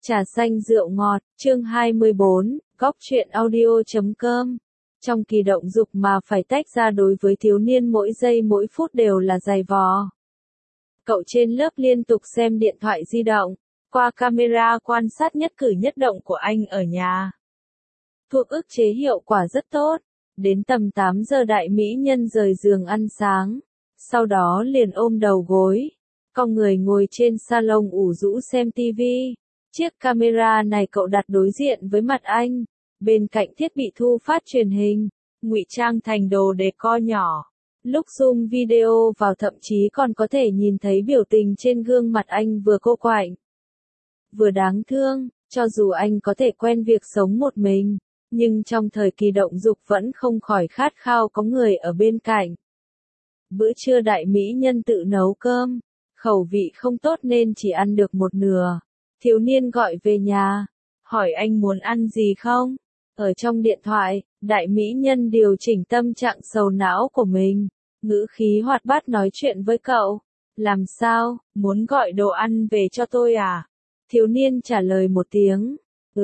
Trà xanh rượu ngọt, chương 24, góc truyện audio.com. Trong kỳ động dục mà phải tách ra đối với thiếu niên mỗi giây mỗi phút đều là dày vò. Cậu trên lớp liên tục xem điện thoại di động, qua camera quan sát nhất cử nhất động của anh ở nhà. Thuốc ức chế hiệu quả rất tốt. Đến tầm 8 giờ đại mỹ nhân rời giường ăn sáng, sau đó liền ôm đầu gối, cong người ngồi trên salon ủ rũ xem tivi. Chiếc camera này cậu đặt đối diện với mặt anh, bên cạnh thiết bị thu phát truyền hình, ngụy trang thành đồ decor nhỏ. Lúc zoom video vào thậm chí còn có thể nhìn thấy biểu tình trên gương mặt anh vừa cô quạnh, vừa đáng thương. Cho dù anh có thể quen việc sống một mình, nhưng trong thời kỳ động dục vẫn không khỏi khát khao có người ở bên cạnh. Bữa trưa đại mỹ nhân tự nấu cơm, khẩu vị không tốt nên chỉ ăn được một nửa. Thiếu niên gọi về nhà, hỏi anh muốn ăn gì không? Ở trong điện thoại, đại mỹ nhân điều chỉnh tâm trạng sầu não của mình, ngữ khí hoạt bát nói chuyện với cậu. Làm sao, muốn gọi đồ ăn về cho tôi à? Thiếu niên trả lời một tiếng.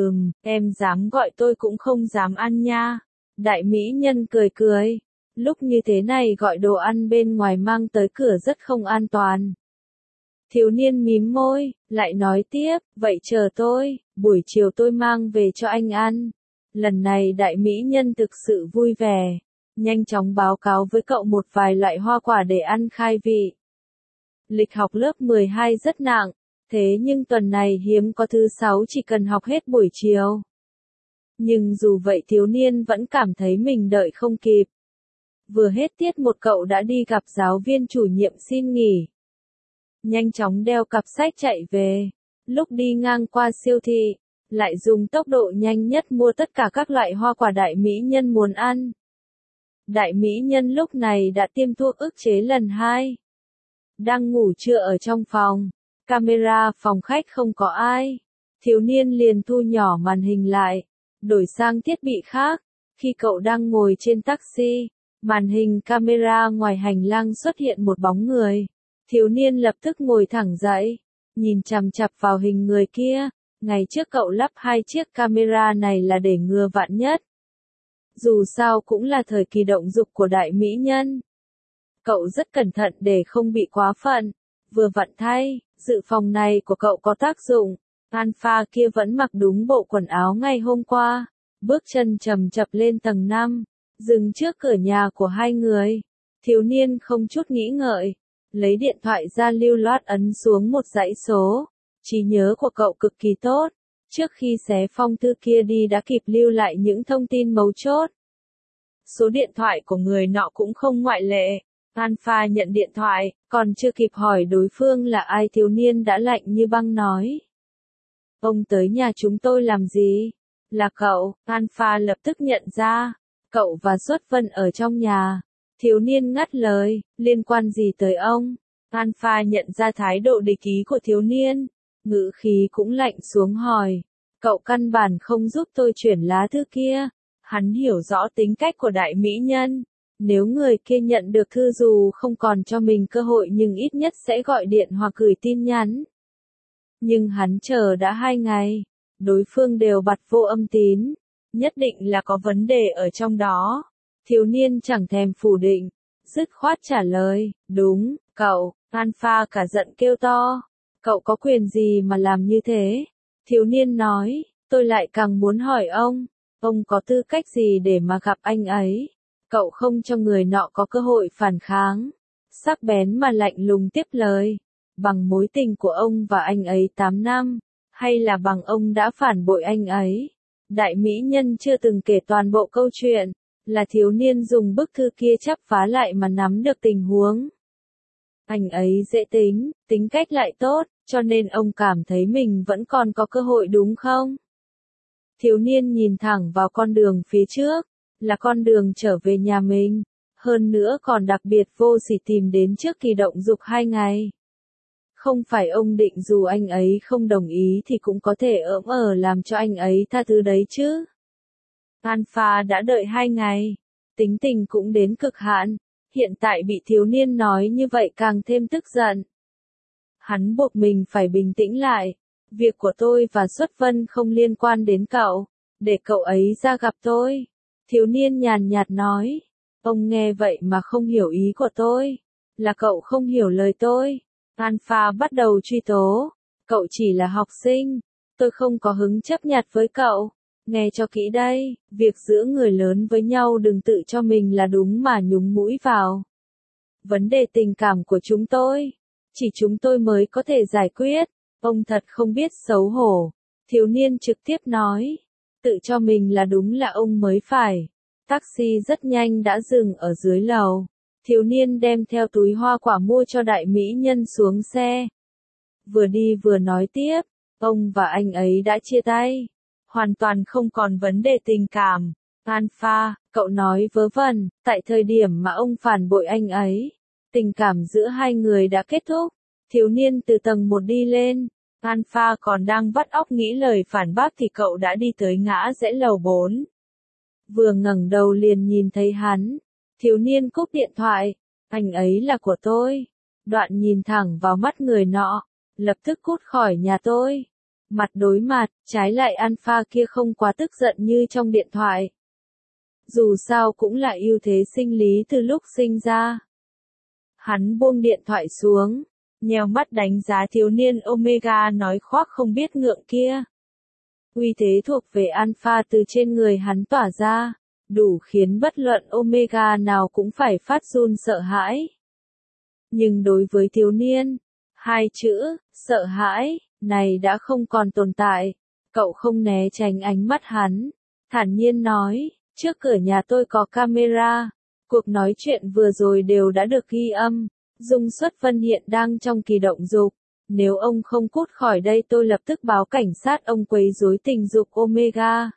Em dám gọi tôi cũng không dám ăn nha. Đại mỹ nhân cười cười. Lúc như thế này gọi đồ ăn bên ngoài mang tới cửa rất không an toàn. Thiếu niên mím môi, lại nói tiếp, vậy chờ tôi, buổi chiều tôi mang về cho anh ăn. Lần này đại mỹ nhân thực sự vui vẻ, nhanh chóng báo cáo với cậu một vài loại hoa quả để ăn khai vị. Lịch học lớp 12 rất nặng, thế nhưng tuần này hiếm có thứ 6 chỉ cần học hết buổi chiều. Nhưng dù vậy thiếu niên vẫn cảm thấy mình đợi không kịp. Vừa hết tiết một cậu đã đi gặp giáo viên chủ nhiệm xin nghỉ. Nhanh chóng đeo cặp sách chạy về. Lúc đi ngang qua siêu thị, lại dùng tốc độ nhanh nhất mua tất cả các loại hoa quả đại mỹ nhân muốn ăn. Đại mỹ nhân lúc này đã tiêm thuốc ức chế lần 2. Đang ngủ trưa ở trong phòng. Camera phòng khách không có ai. Thiếu niên liền thu nhỏ màn hình lại, đổi sang thiết bị khác. Khi cậu đang ngồi trên taxi, màn hình camera ngoài hành lang xuất hiện một bóng người. Thiếu niên lập tức ngồi thẳng dậy, nhìn chằm chằm vào hình người kia. Ngày trước cậu lắp 2 chiếc camera này là để ngừa vạn nhất. Dù sao cũng là thời kỳ động dục của đại mỹ nhân. Cậu rất cẩn thận để không bị quá phận. Vừa vặn thay, dự phòng này của cậu có tác dụng. Alpha kia vẫn mặc đúng bộ quần áo ngày hôm qua. Bước chân chậm chậm lên tầng 5, dừng trước cửa nhà của hai người. Thiếu niên không chút nghĩ ngợi, lấy điện thoại ra lưu loát ấn xuống một dãy số. Trí nhớ của cậu cực kỳ tốt. Trước khi xé phong thư kia đi đã kịp lưu lại những thông tin mấu chốt. Số điện thoại của người nọ cũng không ngoại lệ. Alpha nhận điện thoại, còn chưa kịp hỏi đối phương là ai thiếu niên đã lạnh như băng nói. Ông tới nhà chúng tôi làm gì? Là cậu. Alpha lập tức nhận ra. Cậu và Xuất Vân ở trong nhà. Thiếu niên ngắt lời, liên quan gì tới ông? Alpha nhận ra thái độ địch ý của thiếu niên. Ngữ khí cũng lạnh xuống hỏi. Cậu căn bản không giúp tôi chuyển lá thư kia. Hắn hiểu rõ tính cách của đại mỹ nhân. Nếu người kia nhận được thư dù không còn cho mình cơ hội nhưng ít nhất sẽ gọi điện hoặc gửi tin nhắn. Nhưng hắn chờ đã 2 ngày. Đối phương đều bật vô âm tín. Nhất định là có vấn đề ở trong đó. Thiếu niên chẳng thèm phủ định. Dứt khoát trả lời, đúng, cậu. Alpha cả giận kêu to. Cậu có quyền gì mà làm như thế? Thiếu niên nói, tôi lại càng muốn hỏi ông có tư cách gì để mà gặp anh ấy? Cậu không cho người nọ có cơ hội phản kháng. Sắc bén mà lạnh lùng tiếp lời. Bằng mối tình của ông và anh ấy 8 năm, hay là bằng ông đã phản bội anh ấy? Đại mỹ nhân chưa từng kể toàn bộ câu chuyện, là thiếu niên dùng bức thư kia chắp vá lại mà nắm được tình huống. Anh ấy dễ tính, tính cách lại tốt, cho nên ông cảm thấy mình vẫn còn có cơ hội đúng không? Thiếu niên nhìn thẳng vào con đường phía trước, là con đường trở về nhà mình, hơn nữa còn đặc biệt vô sỉ tìm đến trước kỳ động dục 2 ngày. Không phải ông định dù anh ấy không đồng ý thì cũng có thể làm cho anh ấy tha thứ đấy chứ. Alpha đã đợi 2 ngày, tính tình cũng đến cực hạn, hiện tại bị thiếu niên nói như vậy càng thêm tức giận. Hắn buộc mình phải bình tĩnh lại, Việc của tôi và Xuất Vân không liên quan đến cậu, để cậu ấy ra gặp tôi. Thiếu niên nhàn nhạt nói. Ông nghe vậy mà không hiểu ý của tôi. Là cậu không hiểu lời tôi. Alpha bắt đầu truy tố. Cậu chỉ là học sinh. Tôi không có hứng chấp nhặt với cậu. Nghe cho kỹ đây, việc giữa người lớn với nhau đừng tự cho mình là đúng mà nhúng mũi vào. Vấn đề tình cảm của chúng tôi, chỉ chúng tôi mới có thể giải quyết. Ông thật không biết xấu hổ. Thiếu niên trực tiếp nói. Tự cho mình là đúng là ông mới phải. Taxi rất nhanh đã dừng ở dưới lầu. Thiếu niên đem theo túi hoa quả mua cho đại mỹ nhân xuống xe. Vừa đi vừa nói tiếp, ông và anh ấy đã chia tay. Hoàn toàn không còn vấn đề tình cảm. Alpha, cậu nói vớ vẩn, tại thời điểm mà ông phản bội anh ấy, tình cảm giữa hai người đã kết thúc. Thiếu niên từ tầng 1 đi lên. Alpha còn đang vắt óc nghĩ lời phản bác thì cậu đã đi tới ngã rẽ lầu 4. Vừa ngẩng đầu liền nhìn thấy hắn. Thiếu niên cúp điện thoại. Anh ấy là của tôi. Đoạn nhìn thẳng vào mắt người nọ. Lập tức cút khỏi nhà tôi. Mặt đối mặt, trái lại Alpha kia không quá tức giận như trong điện thoại. Dù sao cũng là ưu thế sinh lý từ lúc sinh ra. Hắn buông điện thoại xuống, nheo mắt đánh giá thiếu niên Omega nói khoác không biết ngượng kia. Uy thế thuộc về Alpha từ trên người hắn tỏa ra, đủ khiến bất luận Omega nào cũng phải phát run sợ hãi. Nhưng đối với thiếu niên, hai chữ, sợ hãi, này đã không còn tồn tại. Cậu không né tránh ánh mắt hắn, thản nhiên nói, trước cửa nhà tôi có camera. Cuộc nói chuyện vừa rồi đều đã được ghi âm. Dung Xuất Vân hiện đang trong kỳ động dục. Nếu ông không cút khỏi đây tôi lập tức báo cảnh sát ông quấy rối tình dục Omega.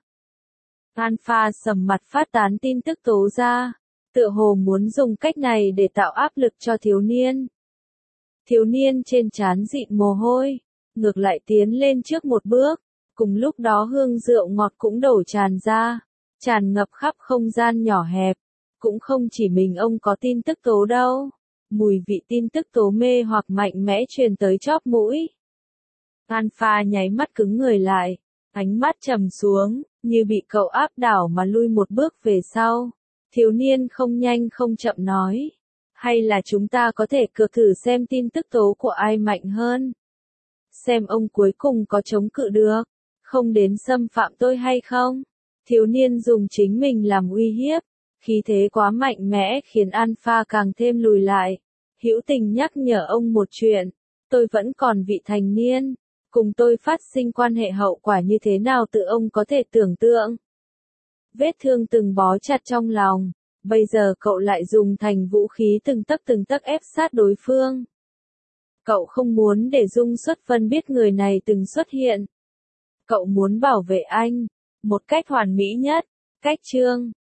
Alpha sầm mặt phát tán tin tức tố ra. Tựa hồ muốn dùng cách này để tạo áp lực cho thiếu niên. Thiếu niên trên trán dịn mồ hôi. Ngược lại tiến lên trước một bước. Cùng lúc đó hương rượu ngọt cũng đổ tràn ra. Tràn ngập khắp không gian nhỏ hẹp. Cũng không chỉ mình ông có tin tức tố đâu. Mùi vị tin tức tố mê hoặc mạnh mẽ truyền tới chóp mũi. Alpha nháy mắt cứng người lại. Ánh mắt trầm xuống, như bị cậu áp đảo mà lui một bước về sau. Thiếu niên không nhanh không chậm nói. Hay là chúng ta có thể cược thử xem tin tức tố của ai mạnh hơn. Xem ông cuối cùng có chống cự được. Không đến xâm phạm tôi hay không. Thiếu niên dùng chính mình làm uy hiếp. Khí thế quá mạnh mẽ khiến Alpha càng thêm lùi lại. Hữu tình nhắc nhở ông một chuyện. Tôi vẫn còn vị thành niên. Cùng tôi phát sinh quan hệ hậu quả như thế nào tự ông có thể tưởng tượng. Vết thương từng bó chặt trong lòng. Bây giờ cậu lại dùng thành vũ khí từng tấc ép sát đối phương. Cậu không muốn để Dung Xuất Vân biết người này từng xuất hiện. Cậu muốn bảo vệ anh. Một cách hoàn mỹ nhất. Cách chương